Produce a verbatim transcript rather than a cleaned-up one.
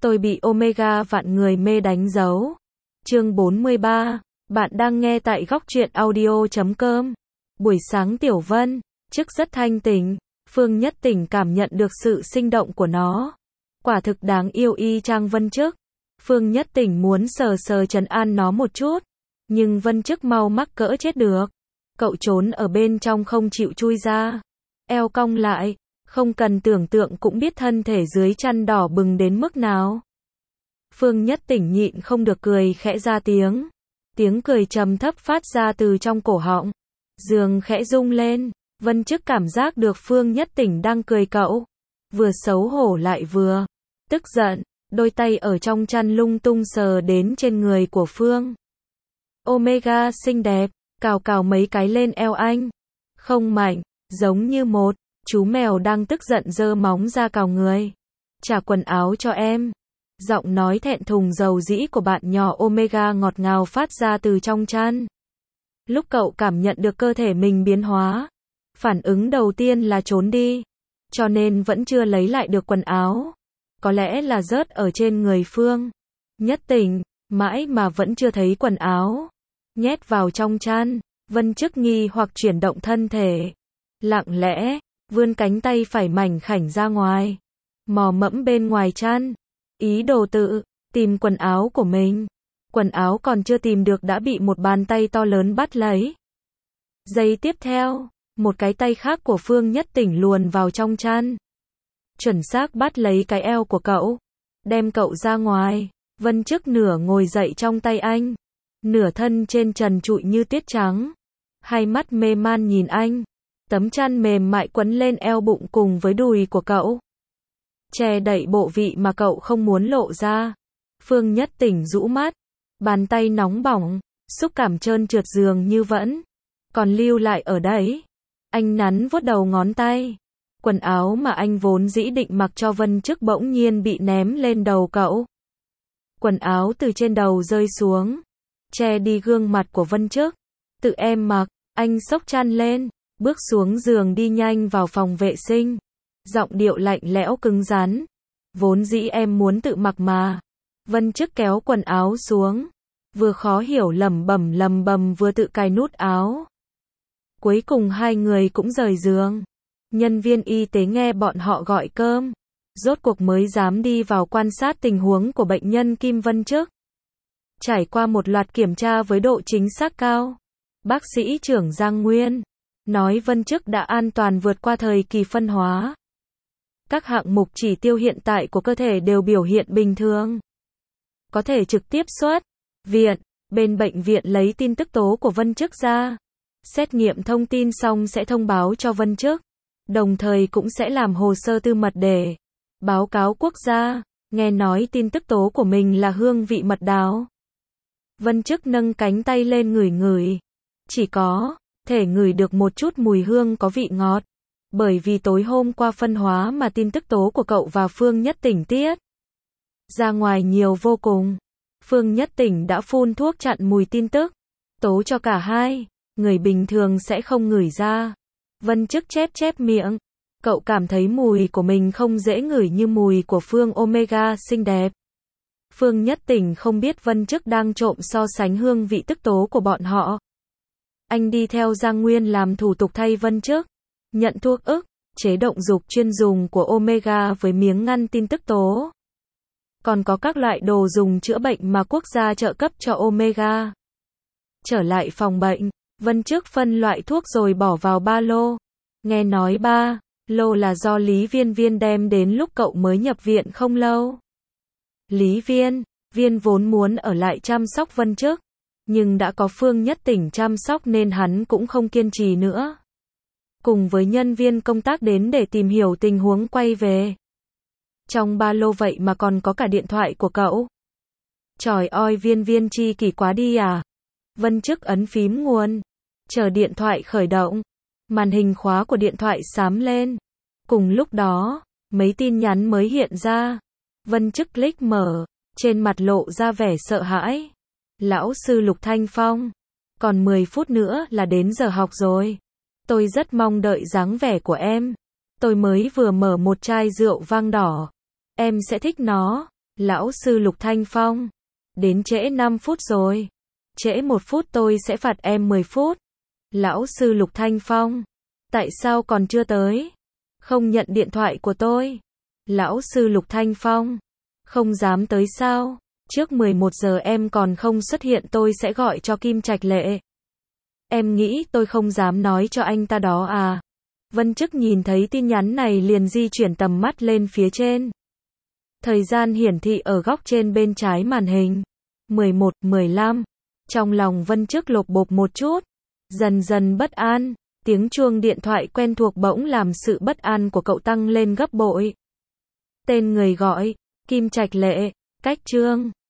Tôi bị Omega vạn người mê đánh dấu. Chương bốn mươi ba. Bạn đang nghe tại góc truyện audio chấm com. Buổi sáng Tiểu Vân, chức rất thanh tỉnh. Phương Nhất Tỉnh cảm nhận được sự sinh động của nó. Quả thực đáng yêu y chang Vân Chức. Phương Nhất Tỉnh muốn sờ sờ trấn an nó một chút. Nhưng Vân Chức mau mắc cỡ chết được. Cậu trốn ở bên trong không chịu chui ra. Eo cong lại. Không cần tưởng tượng cũng biết thân thể dưới chăn đỏ bừng đến mức nào. Phương Nhất Tỉnh nhịn không được cười khẽ ra tiếng. Tiếng cười trầm thấp phát ra từ trong cổ họng. Giường khẽ rung lên. Vân Chức cảm giác được Phương Nhất Tỉnh đang cười cậu. Vừa xấu hổ lại vừa tức giận. Đôi tay ở trong chăn lung tung sờ đến trên người của Phương. Omega xinh đẹp. Cào cào mấy cái lên eo anh. Không mạnh. Giống như một chú mèo đang tức giận giơ móng ra cào người. Trả quần áo cho em. Giọng nói thẹn thùng dầu dĩ của bạn nhỏ Omega ngọt ngào phát ra từ trong chăn. Lúc cậu cảm nhận được cơ thể mình biến hóa, phản ứng đầu tiên là trốn đi. Cho nên vẫn chưa lấy lại được quần áo. Có lẽ là rớt ở trên người Phương Nhất Tỉnh, mãi mà vẫn chưa thấy quần áo. Nhét vào trong chăn, Vân Chức nghi hoặc chuyển động thân thể. Lặng lẽ, vươn cánh tay phải mảnh khảnh ra ngoài. Mò mẫm bên ngoài chăn. Ý đồ tự tìm quần áo của mình. Quần áo còn chưa tìm được đã bị một bàn tay to lớn bắt lấy. Giây tiếp theo, một cái tay khác của Phương Nhất Tỉnh luồn vào trong chăn. Chuẩn xác bắt lấy cái eo của cậu. Đem cậu ra ngoài. Vân Chức nửa ngồi dậy trong tay anh. Nửa thân trên trần trụi như tuyết trắng. Hai mắt mê man nhìn anh. Tấm chăn mềm mại quấn lên eo bụng cùng với đùi của cậu. Che đậy bộ vị mà cậu không muốn lộ ra. Phương Nhất Tỉnh rũ mắt. Bàn tay nóng bỏng. Xúc cảm trơn trượt dường như vẫn còn lưu lại ở đấy. Anh nắn vuốt đầu ngón tay. Quần áo mà anh vốn dĩ định mặc cho Vân Chức bỗng nhiên bị ném lên đầu cậu. Quần áo từ trên đầu rơi xuống. Che đi gương mặt của Vân Chức. Tự em mặc. Anh xốc chăn lên. Bước xuống giường đi nhanh vào phòng vệ sinh. Giọng điệu lạnh lẽo cứng rắn. Vốn dĩ em muốn tự mặc mà. Vân Chức kéo quần áo xuống. Vừa khó hiểu lẩm bẩm lầm bầm vừa tự cài nút áo. Cuối cùng hai người cũng rời giường. Nhân viên y tế nghe bọn họ gọi cơm. Rốt cuộc mới dám đi vào quan sát tình huống của bệnh nhân Kim Vân Chức. Trải qua một loạt kiểm tra với độ chính xác cao. Bác sĩ trưởng Giang Nguyên nói Vân Chức đã an toàn vượt qua thời kỳ phân hóa. Các hạng mục chỉ tiêu hiện tại của cơ thể đều biểu hiện bình thường. Có thể trực tiếp xuất viện. Bên bệnh viện lấy tin tức tố của Vân Chức ra. Xét nghiệm thông tin xong sẽ thông báo cho Vân Chức. Đồng thời cũng sẽ làm hồ sơ tư mật để báo cáo quốc gia. Nghe nói tin tức tố của mình là hương vị mật đào. Vân Chức nâng cánh tay lên ngửi ngửi. Chỉ có thể ngửi được một chút mùi hương có vị ngọt. Bởi vì tối hôm qua phân hóa mà tin tức tố của cậu và Phương Nhất Tỉnh tiết ra ngoài nhiều vô cùng. Phương Nhất Tỉnh đã phun thuốc chặn mùi tin tức tố cho cả hai. Người bình thường sẽ không ngửi ra. Vân Chức chép chép miệng. Cậu cảm thấy mùi của mình không dễ ngửi như mùi của Phương Omega xinh đẹp. Phương Nhất Tỉnh không biết Vân Chức đang trộm so sánh hương vị tức tố của bọn họ. Anh đi theo Giang Nguyên làm thủ tục thay Vân Chức. Nhận thuốc ức, chế động dục chuyên dùng của Omega với miếng ngăn tin tức tố. Còn có các loại đồ dùng chữa bệnh mà quốc gia trợ cấp cho Omega. Trở lại phòng bệnh, Vân Chức phân loại thuốc rồi bỏ vào ba lô. Nghe nói ba lô là do Lý Viên Viên đem đến lúc cậu mới nhập viện không lâu. Lý Viên Viên vốn muốn ở lại chăm sóc Vân Chức. Nhưng đã có Phương Nhất Tỉnh chăm sóc nên hắn cũng không kiên trì nữa. Cùng với nhân viên công tác đến để tìm hiểu tình huống quay về. Trong ba lô vậy mà còn có cả điện thoại của cậu. Trời ơi Viên Viên chi kỷ quá đi à. Vân Chức ấn phím nguồn. Chờ điện thoại khởi động. Màn hình khóa của điện thoại xám lên. Cùng lúc đó, mấy tin nhắn mới hiện ra. Vân Chức click mở. Trên mặt lộ ra vẻ sợ hãi. Lão sư Lục Thanh Phong. Còn mười phút nữa là đến giờ học rồi. Tôi rất mong đợi dáng vẻ của em. Tôi mới vừa mở một chai rượu vang đỏ. Em sẽ thích nó. Lão sư Lục Thanh Phong. Đến trễ năm phút rồi. Trễ một phút tôi sẽ phạt em mười phút. Lão sư Lục Thanh Phong. Tại sao còn chưa tới? Không nhận điện thoại của tôi. Lão sư Lục Thanh Phong. Không dám tới sao? Trước mười một giờ em còn không xuất hiện tôi sẽ gọi cho Kim Trạch Lệ. Em nghĩ tôi không dám nói cho anh ta đó à? Vân Chức nhìn thấy tin nhắn này liền di chuyển tầm mắt lên phía trên. Thời gian hiển thị ở góc trên bên trái màn hình. mười một, mười lăm. Trong lòng Vân Chức lột bột một chút. Dần dần bất an. Tiếng chuông điện thoại quen thuộc bỗng làm sự bất an của cậu tăng lên gấp bội. Tên người gọi. Kim Trạch Lệ. Cách Trương.